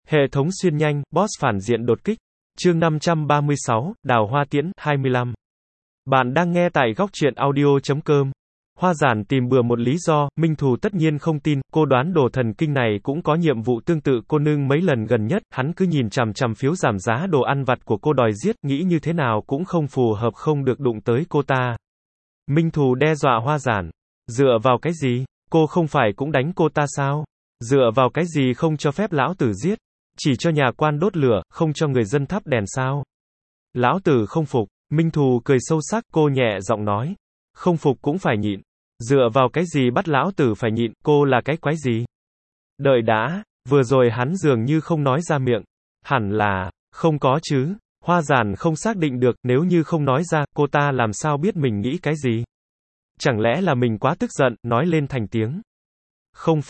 Hệ thống xuyên nhanh, boss phản diện đột kích. Chương 536, Đào Hoa Tiễn, 25. Bạn đang nghe tại góc truyện audio.com. Hoa Giản tìm bừa một lý do, Minh Thù tất nhiên không tin, cô đoán đồ thần kinh này cũng có nhiệm vụ tương tự cô nương mấy lần gần nhất, hắn cứ nhìn chằm chằm phiếu giảm giá đồ ăn vặt của cô đòi giết, nghĩ như thế nào cũng không phù hợp không được đụng tới cô ta. Minh Thù đe dọa Hoa Giản. Dựa vào cái gì? Cô không phải cũng đánh cô ta sao? Dựa vào cái gì không cho phép lão tử giết? Chỉ cho nhà quan đốt lửa, không cho người dân thắp đèn sao? Lão tử không phục. Minh Thù cười sâu sắc, cô nhẹ giọng nói. Không phục cũng phải nhịn. Dựa vào cái gì bắt lão tử phải nhịn, cô là cái quái gì? Đợi đã, vừa rồi hắn dường như không nói ra miệng. Hẳn là, không có chứ. Hoa Giản không xác định được, nếu như không nói ra, cô ta làm sao biết mình nghĩ cái gì? Chẳng lẽ là mình quá tức giận, nói lên thành tiếng. Không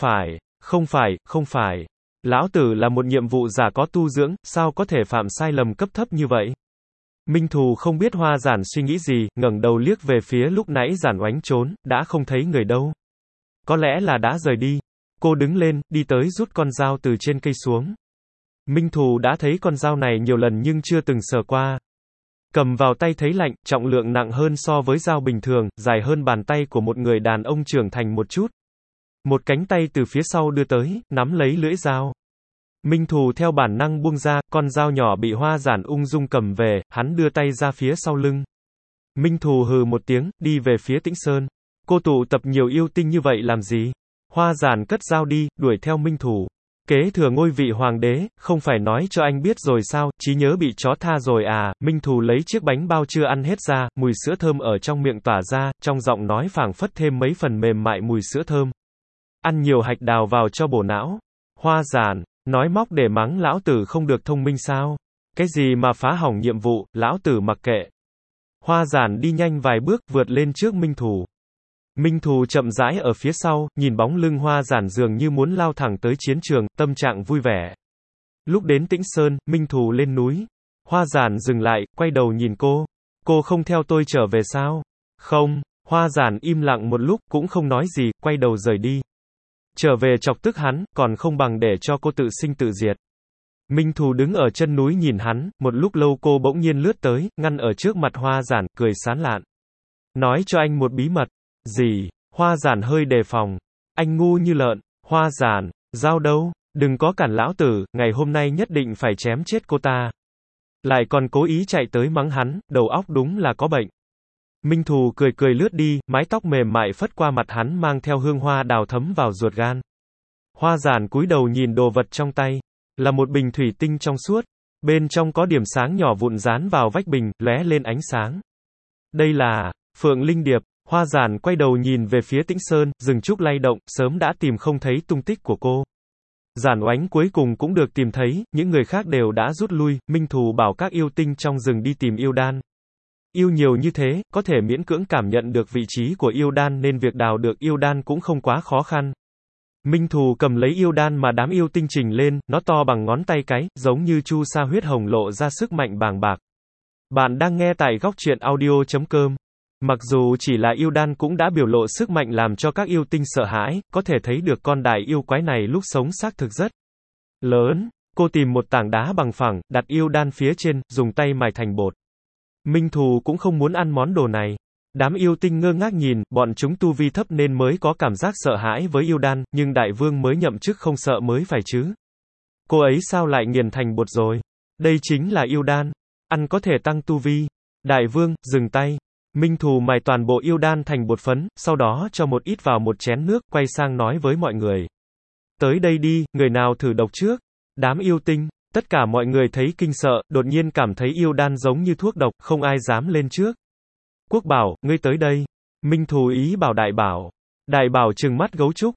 phải. Lão tử là một nhiệm vụ giả có tu dưỡng, sao có thể phạm sai lầm cấp thấp như vậy? Minh Thù không biết Hoa Giản suy nghĩ gì, ngẩng đầu liếc về phía lúc nãy Giản Oánh trốn, đã không thấy người đâu. Có lẽ là đã rời đi. Cô đứng lên, đi tới rút con dao từ trên cây xuống. Minh Thù đã thấy con dao này nhiều lần nhưng chưa từng sờ qua. Cầm vào tay thấy lạnh, trọng lượng nặng hơn so với dao bình thường, dài hơn bàn tay của một người đàn ông trưởng thành một chút. Một cánh tay từ phía sau đưa tới, nắm lấy lưỡi dao. Minh Thù theo bản năng buông ra, con dao nhỏ bị Hoa Giản ung dung cầm về, hắn đưa tay ra phía sau lưng. Minh Thù hừ một tiếng, đi về phía Tĩnh Sơn. Cô tụ tập nhiều yêu tinh như vậy làm gì? Hoa Giản cất dao đi, đuổi theo Minh Thù. Kế thừa ngôi vị hoàng đế, không phải nói cho anh biết rồi sao, trí nhớ bị chó tha rồi à? Minh Thù lấy chiếc bánh bao chưa ăn hết ra, mùi sữa thơm ở trong miệng tỏa ra, trong giọng nói phảng phất thêm mấy phần mềm mại mùi sữa thơm. Ăn nhiều hạch đào vào cho bổ não. Hoa Giản, nói móc để mắng lão tử không được thông minh sao? Cái gì mà phá hỏng nhiệm vụ, lão tử mặc kệ. Hoa Giản đi nhanh vài bước, vượt lên trước Minh Thù. Minh Thù chậm rãi ở phía sau, nhìn bóng lưng Hoa Giản dường như muốn lao thẳng tới chiến trường, tâm trạng vui vẻ. Lúc đến Tĩnh Sơn, Minh Thù lên núi. Hoa Giản dừng lại, quay đầu nhìn cô. Cô không theo tôi trở về sao? Không. Hoa Giản im lặng một lúc, cũng không nói gì, quay đầu rời đi. Trở về chọc tức hắn, còn không bằng để cho cô tự sinh tự diệt. Minh Thù đứng ở chân núi nhìn hắn, một lúc lâu cô bỗng nhiên lướt tới, ngăn ở trước mặt Hoa Giản, cười sán lạn. Nói cho anh một bí mật. Gì? Hoa Giản hơi đề phòng. Anh ngu như lợn. Hoa Giản, dao đâu? Đừng có cản lão tử, ngày hôm nay nhất định phải chém chết cô ta. Lại còn cố ý chạy tới mắng hắn, đầu óc đúng là có bệnh. Minh Thù cười cười lướt đi, mái tóc mềm mại phất qua mặt hắn mang theo hương hoa đào thấm vào ruột gan. Hoa Giản cúi đầu nhìn đồ vật trong tay, là một bình thủy tinh trong suốt, bên trong có điểm sáng nhỏ vụn dán vào vách bình, lóe lên ánh sáng. Đây là Phượng Linh Điệp. Hoa Giản quay đầu nhìn về phía Tĩnh Sơn, rừng trúc lay động, sớm đã tìm không thấy tung tích của cô. Giản Oánh cuối cùng cũng được tìm thấy, những người khác đều đã rút lui, Minh Thù bảo các yêu tinh trong rừng đi tìm yêu đan. Yêu nhiều như thế, có thể miễn cưỡng cảm nhận được vị trí của yêu đan nên việc đào được yêu đan cũng không quá khó khăn. Minh Thù cầm lấy yêu đan mà đám yêu tinh trình lên, nó to bằng ngón tay cái, giống như chu sa huyết hồng lộ ra sức mạnh bàng bạc. Bạn đang nghe tại góc truyện audio.com. Mặc dù chỉ là yêu đan cũng đã biểu lộ sức mạnh làm cho các yêu tinh sợ hãi, có thể thấy được con đại yêu quái này lúc sống xác thực rất lớn. Cô tìm một tảng đá bằng phẳng, đặt yêu đan phía trên, dùng tay mài thành bột. Minh Thù cũng không muốn ăn món đồ này. Đám yêu tinh ngơ ngác nhìn, bọn chúng tu vi thấp nên mới có cảm giác sợ hãi với yêu đan, nhưng đại vương mới nhậm chức không sợ mới phải chứ. Cô ấy sao lại nghiền thành bột rồi? Đây chính là yêu đan. Ăn có thể tăng tu vi. Đại vương, dừng tay. Minh Thù mài toàn bộ yêu đan thành bột phấn, sau đó cho một ít vào một chén nước, quay sang nói với mọi người. Tới đây đi, người nào thử độc trước? Đám yêu tinh. Tất cả mọi người thấy kinh sợ, đột nhiên cảm thấy yêu đan giống như thuốc độc, không ai dám lên trước. Quốc Bảo, ngươi tới đây. Minh Thù ý bảo Đại Bảo. Đại Bảo trừng mắt gấu trúc.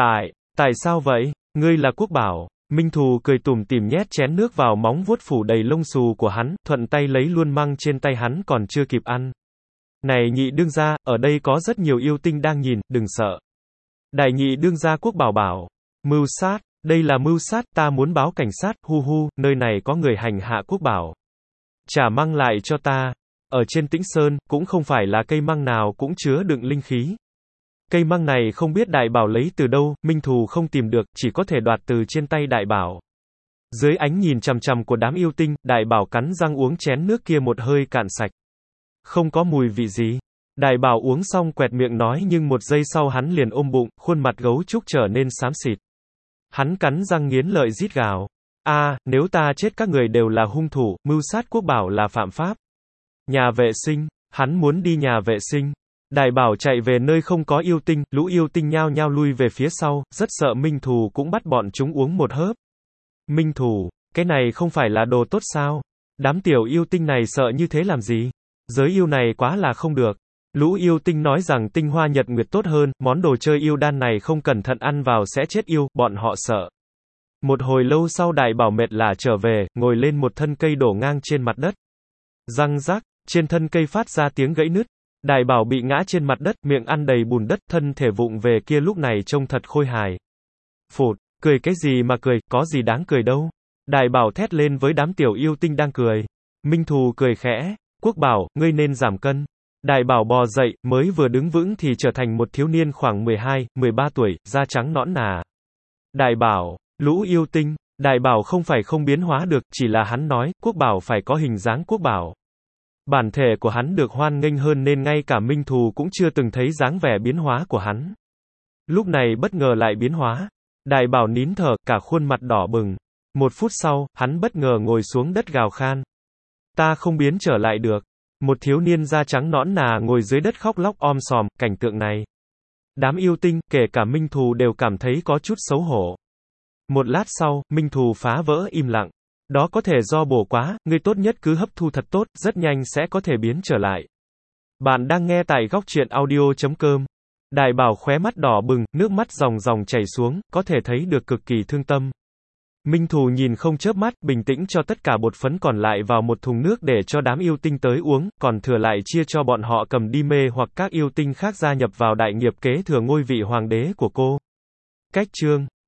Tại sao vậy? Ngươi là Quốc Bảo. Minh Thù cười tủm tỉm nhét chén nước vào móng vuốt phủ đầy lông xù của hắn, thuận tay lấy luôn măng trên tay hắn còn chưa kịp ăn. Này nhị đương gia, ở đây có rất nhiều yêu tinh đang nhìn, đừng sợ. Đại nhị đương gia Quốc Bảo bảo. Mưu sát. Đây là mưu sát, ta muốn báo cảnh sát, hu, nơi này có người hành hạ Quốc Bảo. Trả măng lại cho ta. Ở trên Tĩnh Sơn, cũng không phải là cây măng nào cũng chứa đựng linh khí. Cây măng này không biết Đại Bảo lấy từ đâu, Minh Thù không tìm được, chỉ có thể đoạt từ trên tay Đại Bảo. Dưới ánh nhìn chằm chằm của đám yêu tinh, Đại Bảo cắn răng uống chén nước kia một hơi cạn sạch. Không có mùi vị gì. Đại Bảo uống xong quẹt miệng nói, nhưng một giây sau hắn liền ôm bụng, khuôn mặt gấu trúc trở nên xám xịt. Hắn cắn răng nghiến lợi rít gào. Nếu ta chết các người đều là hung thủ, mưu sát Quốc Bảo là phạm pháp. Nhà vệ sinh, hắn muốn đi nhà vệ sinh. Đại Bảo chạy về nơi không có yêu tinh, lũ yêu tinh nhao nhao lui về phía sau, rất sợ Minh Thù cũng bắt bọn chúng uống một hớp. Minh Thù, cái này không phải là đồ tốt sao? Đám tiểu yêu tinh này sợ như thế làm gì? Giới yêu này quá là không được. Lũ yêu tinh nói rằng tinh hoa nhật nguyệt tốt hơn, món đồ chơi yêu đan này không cẩn thận ăn vào sẽ chết yêu, bọn họ sợ. Một hồi lâu sau Đại Bảo mệt lả trở về, ngồi lên một thân cây đổ ngang trên mặt đất. Răng rác, trên thân cây phát ra tiếng gãy nứt. Đại Bảo bị ngã trên mặt đất, miệng ăn đầy bùn đất, thân thể vụng về kia lúc này trông thật khôi hài. Phụt, cười cái gì mà cười, có gì đáng cười đâu. Đại Bảo thét lên với đám tiểu yêu tinh đang cười. Minh Thù cười khẽ, Quốc Bảo, ngươi nên giảm cân. Đại Bảo bò dậy, mới vừa đứng vững thì trở thành một thiếu niên khoảng 12, 13 tuổi, da trắng nõn nà. Đại Bảo, lũ yêu tinh, Đại Bảo không phải không biến hóa được, chỉ là hắn nói, Quốc Bảo phải có hình dáng Quốc Bảo. Bản thể của hắn được hoan nghênh hơn nên ngay cả Minh Thù cũng chưa từng thấy dáng vẻ biến hóa của hắn. Lúc này bất ngờ lại biến hóa. Đại Bảo nín thở, cả khuôn mặt đỏ bừng. Một phút sau, hắn bất ngờ ngồi xuống đất gào khan. Ta không biến trở lại được. Một thiếu niên da trắng nõn nà ngồi dưới đất khóc lóc om sòm, cảnh tượng này. Đám yêu tinh, kể cả Minh Thù đều cảm thấy có chút xấu hổ. Một lát sau, Minh Thù phá vỡ im lặng. Đó có thể do bổ quá, ngươi tốt nhất cứ hấp thu thật tốt, rất nhanh sẽ có thể biến trở lại. Bạn đang nghe tại góc truyện audio.com. Đại Bảo khóe mắt đỏ bừng, nước mắt ròng ròng chảy xuống, có thể thấy được cực kỳ thương tâm. Minh Thù nhìn không chớp mắt, bình tĩnh cho tất cả bột phấn còn lại vào một thùng nước để cho đám yêu tinh tới uống, còn thừa lại chia cho bọn họ cầm đi mê hoặc các yêu tinh khác gia nhập vào đại nghiệp kế thừa ngôi vị hoàng đế của cô. Cách chương